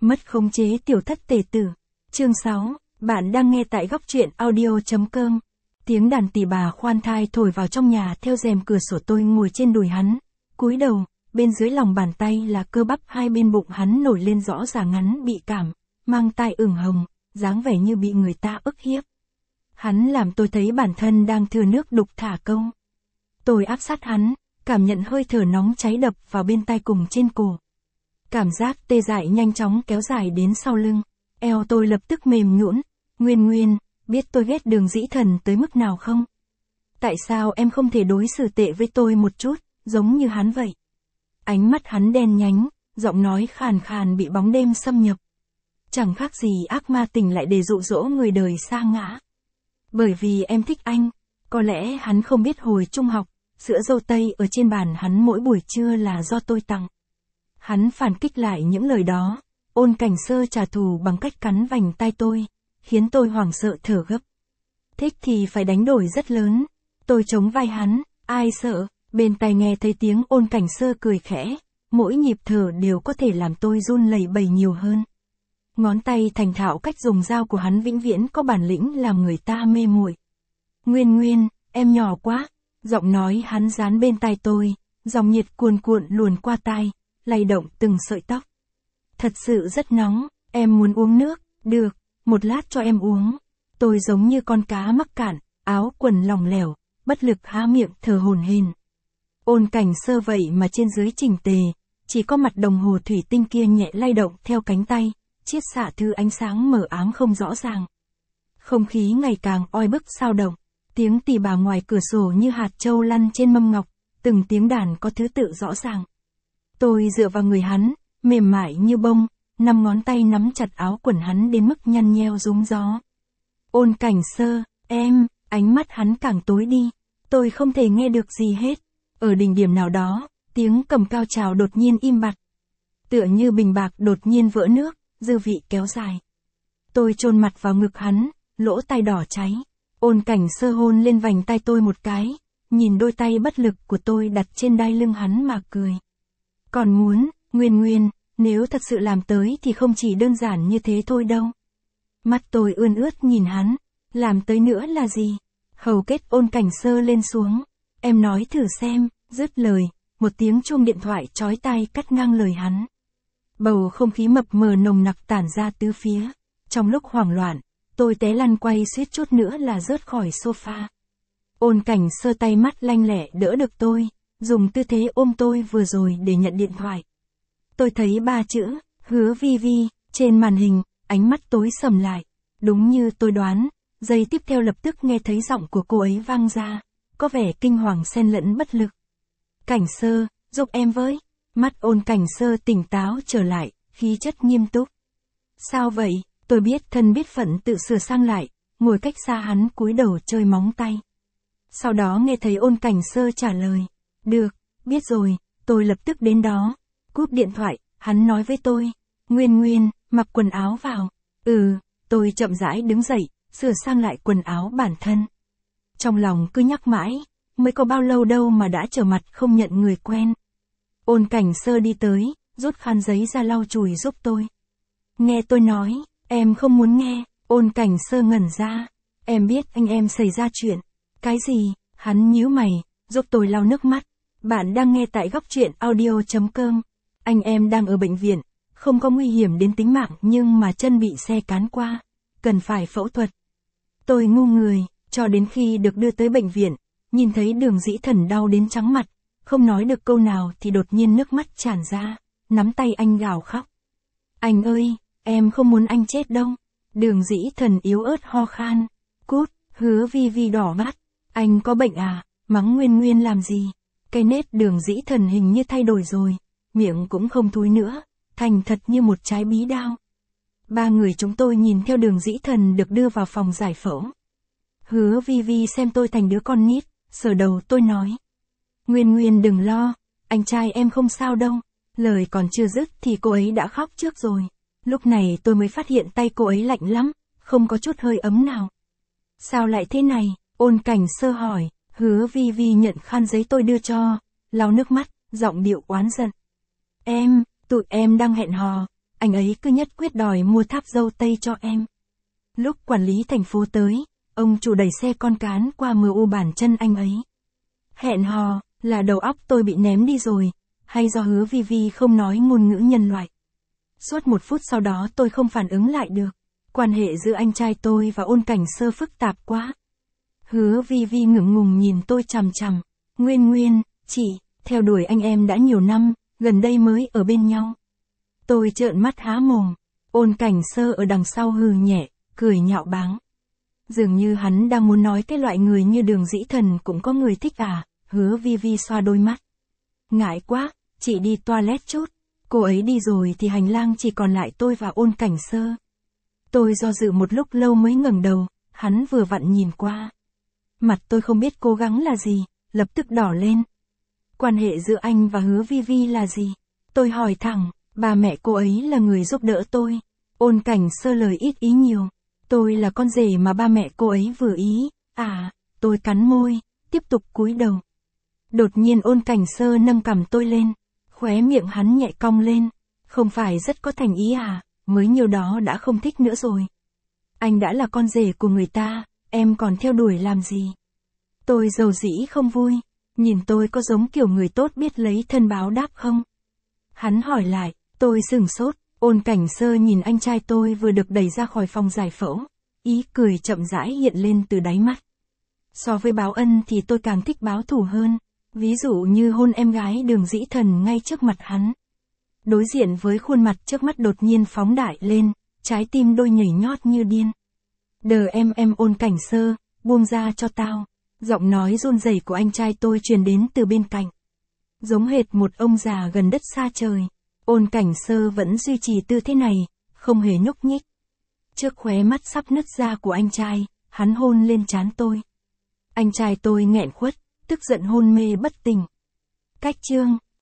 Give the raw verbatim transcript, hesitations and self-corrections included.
Mất khống chế tiểu thất tề tử. Chương sáu, bạn đang nghe tại góc truyện audio.com. Tiếng đàn tỳ bà khoan thai thổi vào trong nhà theo rèm cửa sổ. Tôi ngồi trên đùi hắn, cúi đầu, bên dưới lòng bàn tay là cơ bắp hai bên bụng hắn nổi lên rõ ràng. Hắn bị cảm, mang tai ửng hồng, dáng vẻ như bị người ta ức hiếp. Hắn làm tôi thấy bản thân đang thừa nước đục thả câu. Tôi áp sát hắn, cảm nhận hơi thở nóng cháy đập vào bên tai cùng trên cổ. Cảm giác tê dại nhanh chóng kéo dài đến sau lưng, eo tôi lập tức mềm nhũn. Nguyên Nguyên, biết tôi ghét Đường Dĩ Thần tới mức nào không? Tại sao em không thể đối xử tệ với tôi một chút, giống như hắn vậy? Ánh mắt hắn đen nhánh, giọng nói khàn khàn bị bóng đêm xâm nhập. Chẳng khác gì ác ma tỉnh lại để dụ dỗ người đời sa ngã. Bởi vì em thích anh, có lẽ hắn không biết hồi trung học, sữa dâu tây ở trên bàn hắn mỗi buổi trưa là do tôi tặng. Hắn phản kích lại những lời đó, Ôn Cảnh Sơ trả thù bằng cách cắn vành tai tôi, khiến tôi hoảng sợ thở gấp. Thích thì phải đánh đổi rất lớn. Tôi chống vai hắn, ai sợ, bên tai nghe thấy tiếng Ôn Cảnh Sơ cười khẽ, mỗi nhịp thở đều có thể làm tôi run lẩy bẩy nhiều hơn. Ngón tay thành thạo cách dùng dao của hắn vĩnh viễn có bản lĩnh làm người ta mê muội. Nguyên Nguyên, em nhỏ quá, giọng nói hắn dán bên tai tôi, dòng nhiệt cuồn cuộn luồn qua tai, lay động từng sợi tóc. Thật sự rất nóng, em muốn uống nước, được, một lát cho em uống. Tôi giống như con cá mắc cạn, áo quần lỏng lẻo, bất lực há miệng thở hổn hển. Ôn Cảnh Sơ vậy mà trên dưới chỉnh tề, chỉ có mặt đồng hồ thủy tinh kia nhẹ lay động theo cánh tay, chiết xạ thứ ánh sáng mờ ám không rõ ràng. Không khí ngày càng oi bức xao động, tiếng tỳ bà ngoài cửa sổ như hạt châu lăn trên mâm ngọc, từng tiếng đàn có thứ tự rõ ràng. Tôi dựa vào người hắn, mềm mại như bông, năm ngón tay nắm chặt áo quần hắn đến mức nhăn nheo rúng gió. Ôn Cảnh Sơ, em, ánh mắt hắn càng tối đi, tôi không thể nghe được gì hết. Ở đỉnh điểm nào đó, tiếng cầm cao trào đột nhiên im bặt. Tựa như bình bạc đột nhiên vỡ nước, dư vị kéo dài. Tôi chôn mặt vào ngực hắn, lỗ tai đỏ cháy. Ôn Cảnh Sơ hôn lên vành tai tôi một cái, nhìn đôi tay bất lực của tôi đặt trên đai lưng hắn mà cười. Còn muốn, Nguyên Nguyên, nếu thật sự làm tới thì không chỉ đơn giản như thế thôi đâu. Mắt tôi ươn ướt nhìn hắn, làm tới nữa là gì? Hầu kết Ôn Cảnh Sơ lên xuống. Em nói thử xem, dứt lời, một tiếng chuông điện thoại chói tai cắt ngang lời hắn. Bầu không khí mập mờ nồng nặc tản ra tứ phía. Trong lúc hoảng loạn, tôi té lăn quay suýt chút nữa là rớt khỏi sofa. Ôn Cảnh Sơ tay mắt lanh lẹ đỡ được tôi, dùng tư thế ôm tôi vừa rồi để nhận điện thoại. Tôi thấy ba chữ, Hứa Vi Vi, trên màn hình, ánh mắt tối sầm lại. Đúng như tôi đoán, giây tiếp theo lập tức nghe thấy giọng của cô ấy vang ra, có vẻ kinh hoàng xen lẫn bất lực. Cảnh Sơ, giúp em với. Mắt Ôn Cảnh Sơ tỉnh táo trở lại, khí chất nghiêm túc. Sao vậy? Tôi biết thân biết phận tự sửa sang lại, ngồi cách xa hắn cúi đầu chơi móng tay. Sau đó nghe thấy Ôn Cảnh Sơ trả lời. Được, biết rồi, tôi lập tức đến đó. Cúp điện thoại, hắn nói với tôi. Nguyên Nguyên, mặc quần áo vào. Ừ, tôi chậm rãi đứng dậy, sửa sang lại quần áo bản thân. Trong lòng cứ nhắc mãi, mới có bao lâu đâu mà đã trở mặt không nhận người quen. Ôn Cảnh Sơ đi tới, rút khăn giấy ra lau chùi giúp tôi. Nghe tôi nói, em không muốn nghe. Ôn Cảnh Sơ ngẩn ra. Em biết anh em xảy ra chuyện. Cái gì? Hắn nhíu mày, giúp tôi lau nước mắt. Bạn đang nghe tại góc truyện audio.com. Anh em đang ở bệnh viện, không có nguy hiểm đến tính mạng nhưng mà chân bị xe cán qua, cần phải phẫu thuật. Tôi ngu người, cho đến khi được đưa tới bệnh viện, nhìn thấy Đường Dĩ Thần đau đến trắng mặt, không nói được câu nào thì đột nhiên nước mắt tràn ra, nắm tay anh gào khóc. Anh ơi, em không muốn anh chết đâu. Đường Dĩ Thần yếu ớt ho khan. Cút, Hứa Vi Vi đỏ mắt. Anh có bệnh à, mắng Nguyên Nguyên làm gì? Cái nết Đường Dĩ Thần hình như thay đổi rồi, miệng cũng không thúi nữa, thành thật như một trái bí đao. Ba người chúng tôi nhìn theo Đường Dĩ Thần được đưa vào phòng giải phẫu. Hứa Vi Vi xem tôi thành đứa con nít, sờ đầu tôi nói. Nguyên Nguyên đừng lo, anh trai em không sao đâu. Lời còn chưa dứt thì cô ấy đã khóc trước rồi. Lúc này tôi mới phát hiện tay cô ấy lạnh lắm, không có chút hơi ấm nào. Sao lại thế này? Ôn Cảnh Sơ hỏi. Hứa Vi Vi nhận khăn giấy tôi đưa cho, lau nước mắt, giọng điệu oán giận. Em, tụi em đang hẹn hò, anh ấy cứ nhất quyết đòi mua tháp dâu tây cho em. Lúc quản lý thành phố tới, ông chủ đẩy xe con cán qua mờ u bàn chân anh ấy. Hẹn hò, là đầu óc tôi bị ném đi rồi, hay do Hứa Vi Vi không nói ngôn ngữ nhân loại. Suốt một phút sau đó tôi không phản ứng lại được. Quan hệ giữa anh trai tôi và Ôn Cảnh Sơ phức tạp quá. Hứa Vi Vi ngượng ngùng nhìn tôi chằm chằm. Nguyên Nguyên, chị, theo đuổi anh em đã nhiều năm, gần đây mới ở bên nhau. Tôi trợn mắt há mồm. Ôn Cảnh Sơ ở đằng sau hừ nhẹ, cười nhạo báng. Dường như hắn đang muốn nói cái loại người như Đường Dĩ Thần cũng có người thích à. Hứa Vi Vi xoa đôi mắt. Ngại quá, chị đi toilet chút. Cô ấy đi rồi thì hành lang chỉ còn lại tôi và Ôn Cảnh Sơ. Tôi do dự một lúc lâu mới ngẩng đầu, hắn vừa vặn nhìn qua. Mặt tôi không biết cố gắng là gì, lập tức đỏ lên. Quan hệ giữa anh và Hứa Vi Vi là gì? Tôi hỏi thẳng, bà mẹ cô ấy là người giúp đỡ tôi. Ôn Cảnh Sơ lời ít ý nhiều. Tôi là con rể mà ba mẹ cô ấy vừa ý. À, tôi cắn môi, tiếp tục cúi đầu. Đột nhiên Ôn Cảnh Sơ nâng cằm tôi lên. Khóe miệng hắn nhẹ cong lên. Không phải rất có thành ý à, mới nhiêu đó đã không thích nữa rồi. Anh đã là con rể của người ta, em còn theo đuổi làm gì? Tôi dầu dĩ không vui. Nhìn tôi có giống kiểu người tốt biết lấy thân báo đáp không? Hắn hỏi lại, tôi sửng sốt. Ôn Cảnh Sơ nhìn anh trai tôi vừa được đẩy ra khỏi phòng giải phẫu. Ý cười chậm rãi hiện lên từ đáy mắt. So với báo ân thì tôi càng thích báo thù hơn. Ví dụ như hôn em gái Đường Dĩ Thần ngay trước mặt hắn. Đối diện với khuôn mặt trước mắt đột nhiên phóng đại lên, trái tim đôi nhảy nhót như điên. Đờ em em Ôn Cảnh Sơ, buông ra cho tao. Giọng nói run rẩy của anh trai tôi truyền đến từ bên cạnh. Giống hệt một ông già gần đất xa trời. Ôn Cảnh Sơ vẫn duy trì tư thế này, không hề nhúc nhích. Trước khóe mắt sắp nứt ra của anh trai, hắn hôn lên trán tôi. Anh trai tôi nghẹn khuất, tức giận hôn mê bất tỉnh. Cách chương